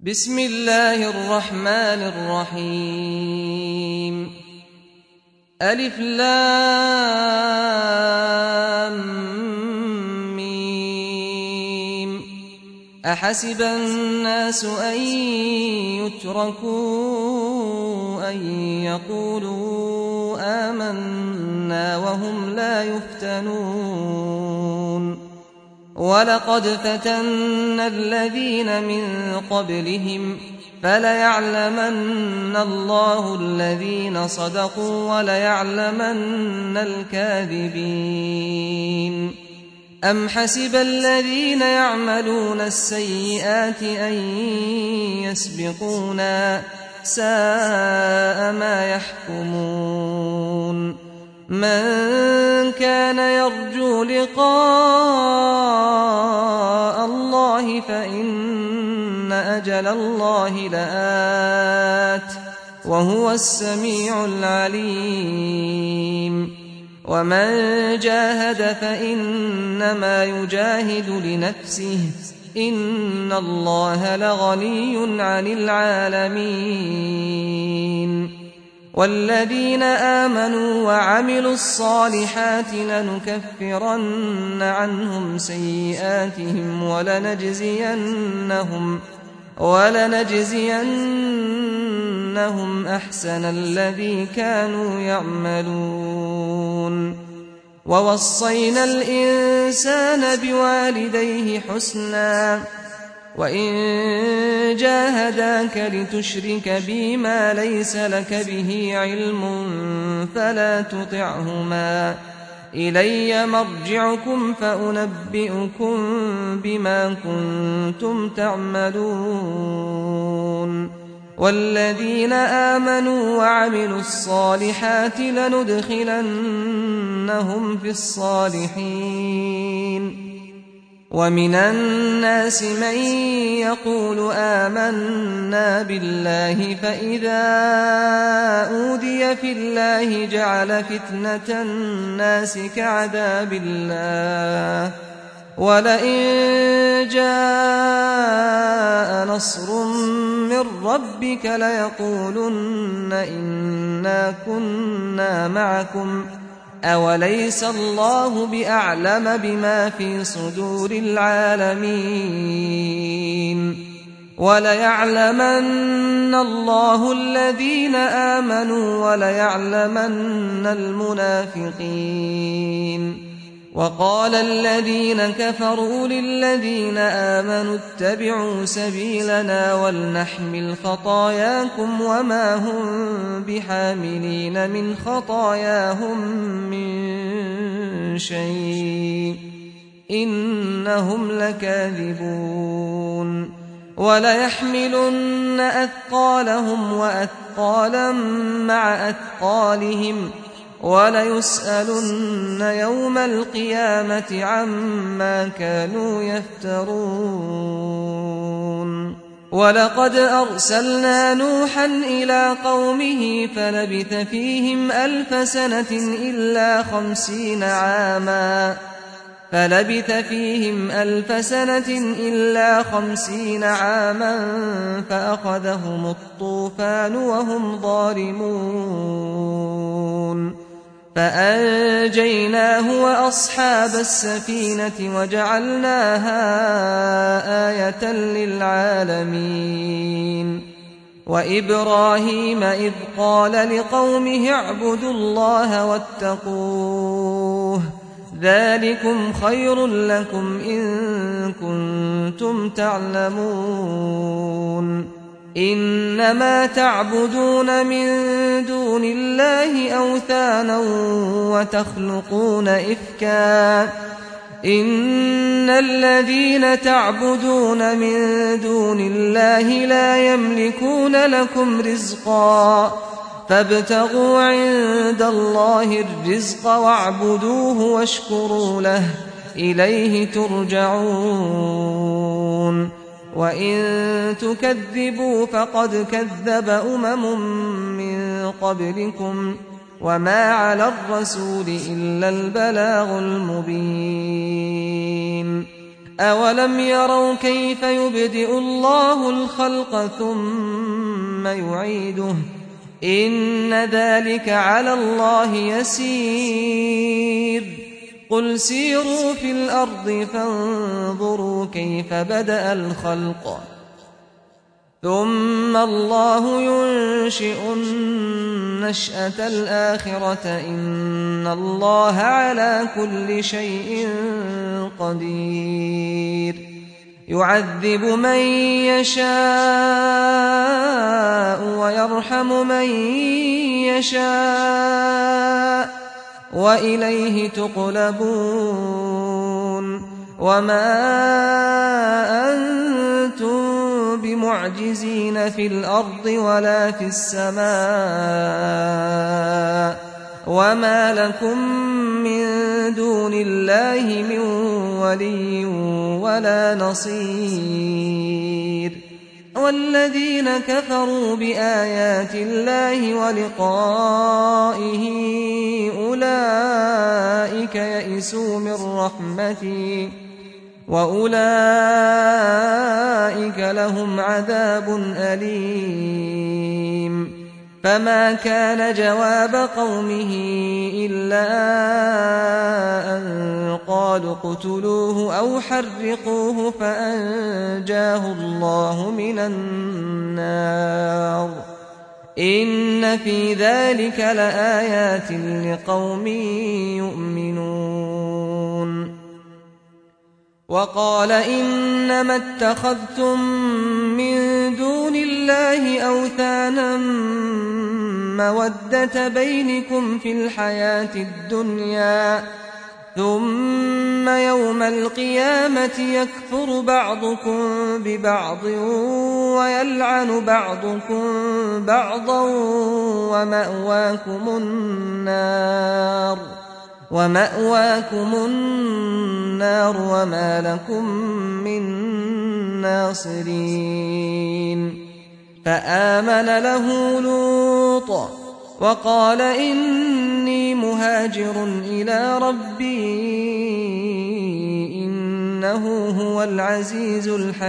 بسم الله الرحمن الرحيم ألف لام ميم أحسب الناس أن يتركوا أن يقولوا آمنا وهم لا يفتنون ولقد فتنا الذين من قبلهم فليعلمن الله الذين صدقوا وليعلمن الكاذبين أم حسب الذين يعملون السيئات أن يسبقونا ساء ما يحكمون من كان يرجو لقاء الله فإن أجل الله لآت وهو السميع العليم ومن جاهد فإنما يجاهد لنفسه إن الله لغني عن العالمين والذين آمنوا وعملوا الصالحات لنكفرن عنهم سيئاتهم ولنجزينهم أحسن الذي كانوا يعملون ووصينا الإنسان بوالديه حسنا وإن جاهداك لتشرك بي ما ليس لك به علم فلا تطعهما إلي مرجعكم فأنبئكم بما كنتم تعملون والذين آمنوا وعملوا الصالحات لندخلنهم في الصالحين ومن الناس من يقول آمنا بالله فإذا أوذي في الله جعل فتنة الناس كعذاب الله ولئن جاء نصر من ربك ليقولن إنا كنا معكم أوليس الله بأعلم بما في صدور العالمين وليعلمن الله الذين آمنوا وليعلمن المنافقين وقال الذين كفروا للذين آمنوا اتبعوا سبيلنا ولنحمل خطاياكم وما هم بحاملين من خطاياهم من شيء إنهم لكاذبون وليحملن أثقالهم وأثقالا مع أثقالهم وليسألن يوم القيامة عما كانوا يفترون ولقد أرسلنا نوحا إلى قومه فلبث فيهم 1000 سنة إلا 50 عاما فأخذهم الطوفان وهم ظالمون فأنجيناه وأصحاب السفينة وجعلناها آية للعالمين وإبراهيم إذ قال لقومه اعبدوا الله واتقوه ذلكم خير لكم إن كنتم تعلمون إنما تعبدون من دون الله أوثانا وتخلقون إفكا إن الذين تعبدون من دون الله لا يملكون لكم رزقا فابتغوا عند الله الرزق واعبدوه واشكروا له إليه ترجعون وإن تكذبوا فقد كذب من قبلكم وما على الرسول إلا البلاغ المبين أولم يروا كيف يبدئ الله الخلق ثم يعيده إن ذلك على الله يسير قل سيروا في الأرض فانظروا كيف بدأ الخلق ثم الله ينشئ النشأة الآخرة إن الله على كل شيء قدير يعذب من يشاء ويرحم من يشاء وإليه تقلبون وما أنتم بمعجزين في الأرض ولا في السماء وما لكم من دون الله من ولي ولا نصير والذين كفروا بآيات الله ولقائه أولئك يئسوا من رحمتي وأولئك لهم عذاب أليم فما كان جواب قومه إلا أن قالوا اقتلوه أو حرقوه فأنجاه الله من النار إن في ذلك لآيات لقوم يؤمنون وقال إنما اتخذتم من دون الله أوثانا مودة بينكم في الحياة الدنيا ثم يوم القيامة يكفر بعضكم ببعض ويلعن بعضكم بعضا ومأواكم النار وما لكم من ناصرين فآمن له لوط وقال إني مهاجر إلى ربي إنه هو العزيز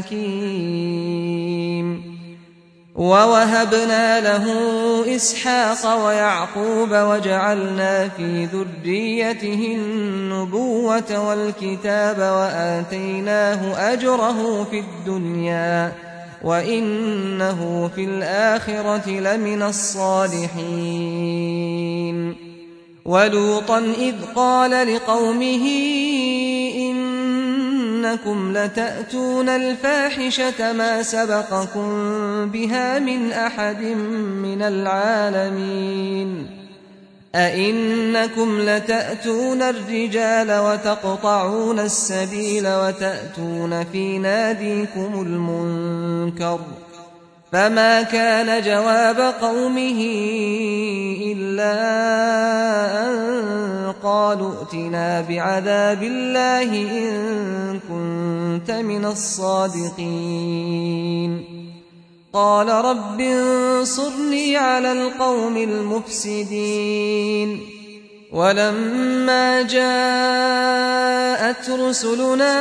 الحكيم ووهبنا له إسحاق ويعقوب وجعلنا في ذريته النبوة والكتاب وآتيناه أجره في الدنيا وإنه في الآخرة لمن الصالحين ولوطا إذ قال لقومه إنكم لتأتون الفاحشة ما سبقكم بها من أحد من العالمين أئنكم لتأتون الرجال وتقطعون السبيل وتأتون في ناديكم المنكر فما كان جواب قومه إلا أن قالوا ائتنا بعذاب الله إن كنت من الصادقين قال رب انصرني على القوم المفسدين ولما جاءت رسلنا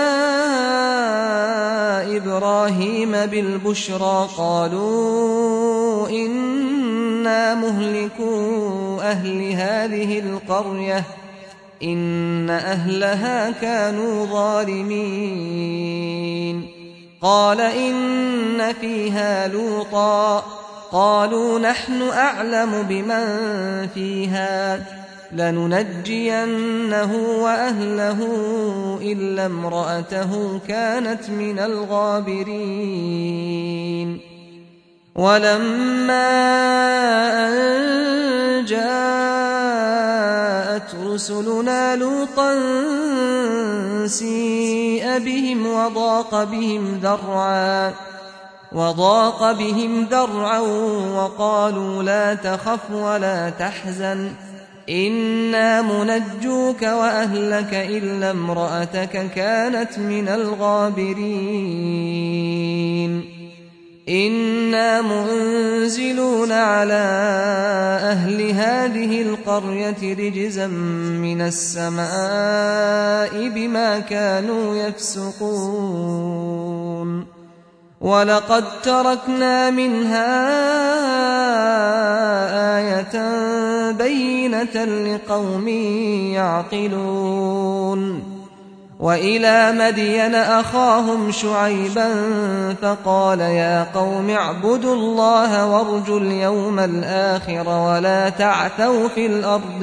إبراهيم بالبشرى قالوا إنا مهلكو أهل هذه القرية إن أهلها كانوا ظالمين قال إن فيها لوطا قالوا نحن أعلم بمن فيها لننجينه وأهله إلا امرأته كانت من الغابرين ولما أن جاءت رسلنا لوطا سيء بهم وضاق بهم ذرعا وقالوا لا تخف ولا تحزن إنا منجوك وأهلك إلا امرأتك كانت من الغابرين إنا منزلون على أهل هذه القرية رجزا من السماء بما كانوا يفسقون ولقد تركنا منها آية بينة لقوم يعقلون وإلى مدين أخاهم شعيبا فقال يا قوم اعبدوا الله وارجوا اليوم الآخر ولا تعثوا في الأرض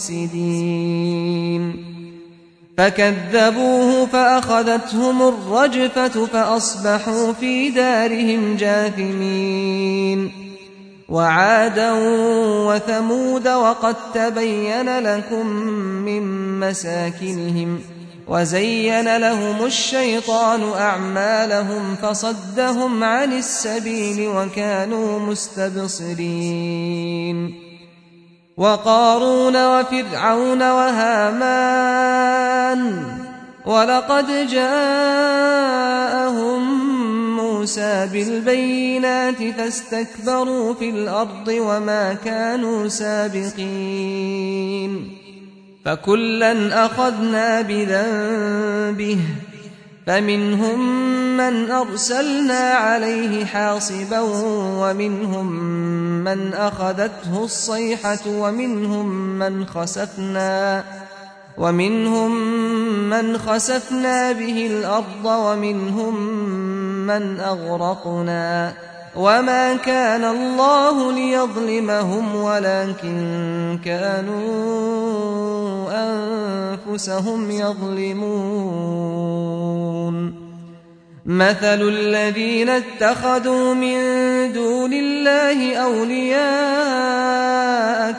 مفسدين فكذبوه فأخذتهم الرجفة فأصبحوا في دارهم جاثمين وعادا وثمود وقد تبين لكم من مساكنهم وزين لهم الشيطان أعمالهم فصدهم عن السبيل وكانوا مستبصرين وقارون وفرعون وهامان ولقد جاءهم موسى بالبينات فاستكبروا في الأرض وما كانوا سابقين فكلا أخذنا بذنبه فمنهم من أرسلنا عليه حاصبا ومنهم من أخذته الصيحة ومنهم من خسفنا به الأرض ومنهم من أغرقنا وما كان الله ليظلمهم ولكن كانوا أنفسهم يظلمون مثل الذين اتخذوا من دون الله أولياء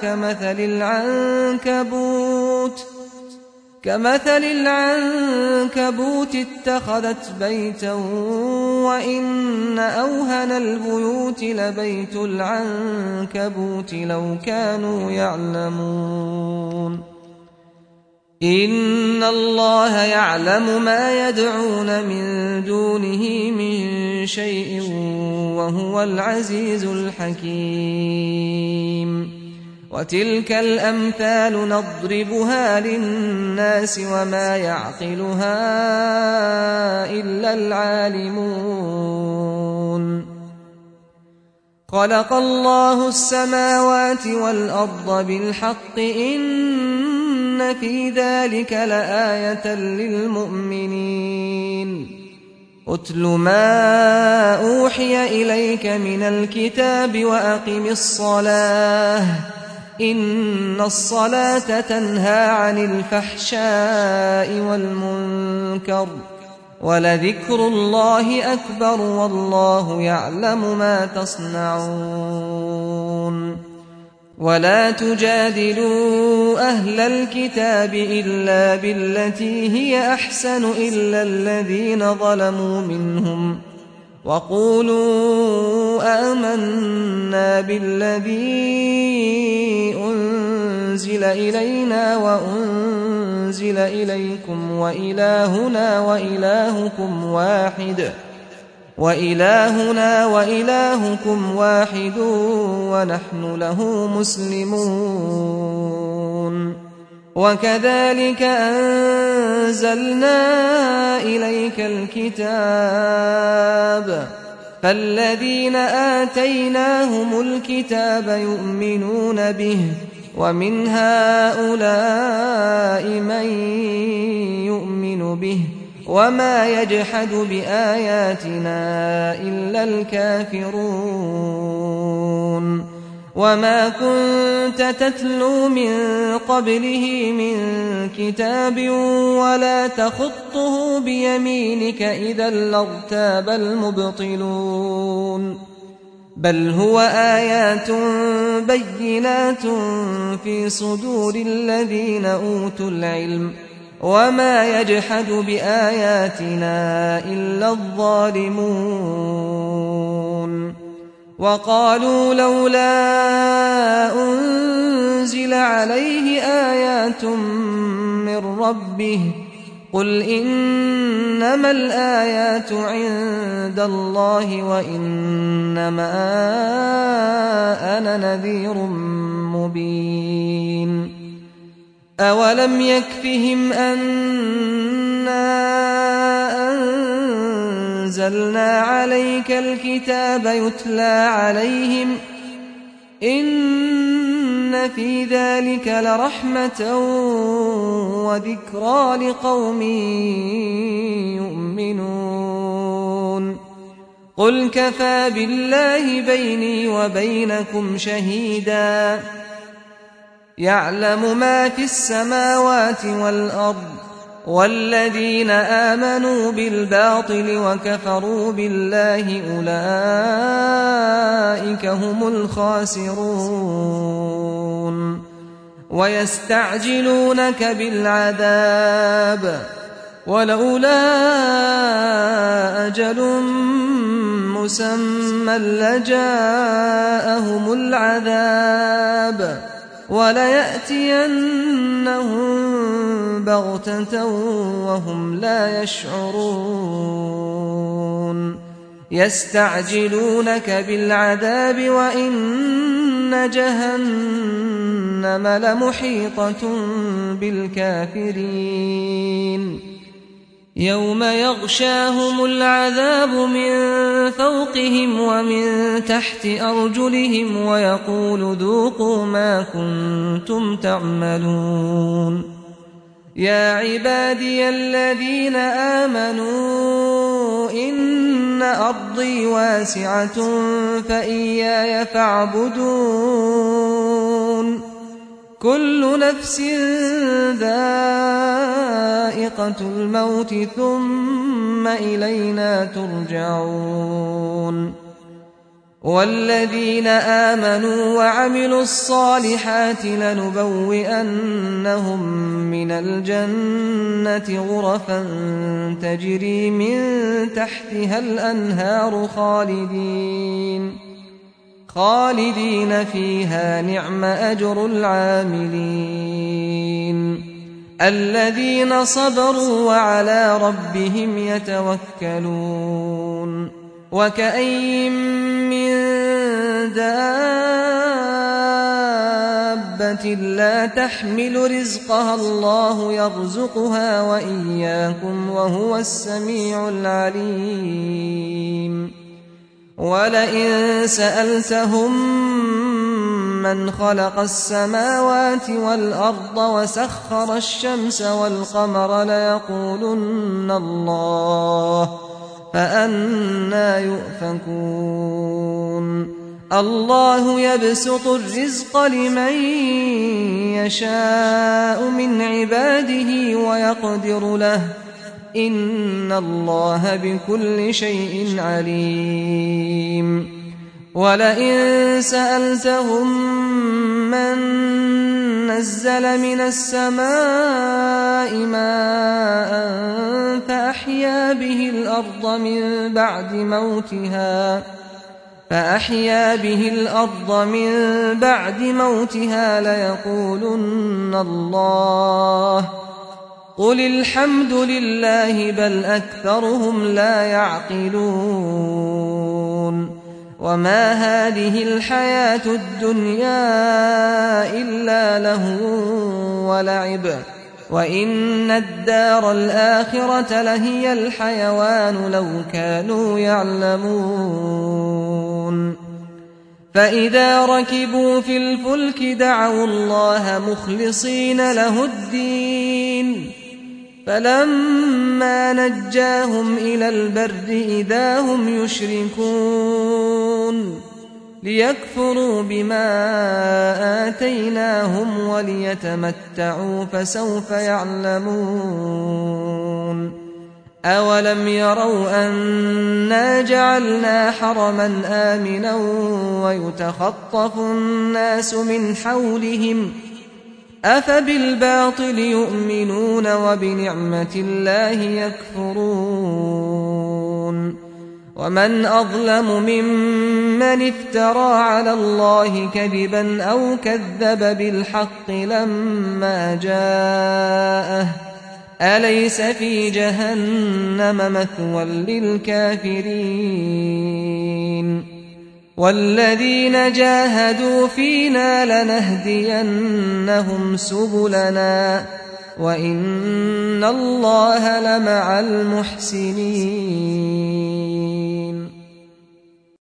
كمثل العنكبوت اتخذت بيتا وإن أوهن البيوت لبيت العنكبوت لو كانوا يعلمون إن الله يعلم ما يدعون من دونه من شيء وهو العزيز الحكيم وتلك الأمثال نضربها للناس وما يعقلها إلا العالمون خلق الله السماوات والأرض بالحق إن في ذلك لآية للمؤمنين أتل ما أوحي إليك من الكتاب وأقم الصلاة إن الصلاة تنهى عن الفحشاء والمنكر ولذكر الله أكبر والله يعلم ما تصنعون ولا تجادلوا أهل الكتاب إلا بالتي هي أحسن إلا الذين ظلموا منهم وقولوا آمنا بالذي أنزل إلينا وأنزل إليكم وإلهنا وإلهكم واحد ونحن له مسلمون وكذلك أنزلنا إليك الكتاب فالذين آتيناهم الكتاب يؤمنون به ومن هؤلاء من يؤمن به وما يجحد بآياتنا إلا الكافرون وما كنت تتلو من قبله من كتاب ولا تخطه بيمينك إذا لارتاب المبطلون بل هو آيات بينات في صدور الذين أوتوا العلم وما يجحد بآياتنا إلا الظالمون وقالوا لولا أنزل عليه آيات من ربه قل إنما الآيات عند الله وإنما أنا نذير مبين أولم يكفهم أنا أنزلنا عليك الكتاب يتلى عليهم إن في ذلك لرحمة وذكرى لقوم يؤمنون قل كفى بالله بيني وبينكم شهيدا يعلم ما في السماوات والأرض والذين آمنوا بالباطل وكفروا بالله أولئك هم الخاسرون ويستعجلونك بالعذاب ولولا أجل مسمى لجاءهم العذاب وليأتينهم بغتة وهم لا يشعرون يستعجلونك بالعذاب وإن جهنم لمحيطة بالكافرين يوم يغشاهم العذاب من فوقهم ومن تحت أرجلهم ويقول ذوقوا ما كنتم تعملون يا عبادي الذين آمنوا إن أرضي واسعة فإياي فاعبدون كل نفس ذائقة الموت ثم إلينا ترجعون والذين آمنوا وعملوا الصالحات لنبوئنهم من الجنة غرفا تجري من تحتها الأنهار خالدين فيها نعم أجر العاملين الذين صبروا وعلى ربهم يتوكلون وكأين من دابة لا تحمل رزقها الله يرزقها وإياكم وهو السميع العليم ولئن سألتهم من خلق السماوات والأرض وسخر الشمس والقمر ليقولن الله فأنى يؤفكون الله يبسط الرزق لمن يشاء من عباده ويقدر له إن الله بكل شيء عليم ولئن سألتهم من نزل من السماء ماء فأحيا به الأرض من بعد موتها ليقولن الله قل الحمد لله بل أكثرهم لا يعقلون وما هذه الحياة الدنيا إلا لهو ولعب وإن الدار الآخرة لهي الحيوان لو كانوا يعلمون فإذا ركبوا في الفلك دعوا الله مخلصين له الدين فلما نجاهم إلى البر إذا هم يشركون ليكفروا بما آتيناهم وليتمتعوا فسوف يعلمون أولم يروا أنا جعلنا حرما آمنا ويتخطف الناس من حولهم أفبالباطل يؤمنون وبنعمة الله يكفرون ومن أظلم ممن افترى على الله كذبا أو كذب بالحق لما جاءه أليس في جهنم مثوى للكافرين والذين جاهدوا فينا لنهدينهم سبلنا وإن الله لمع المحسنين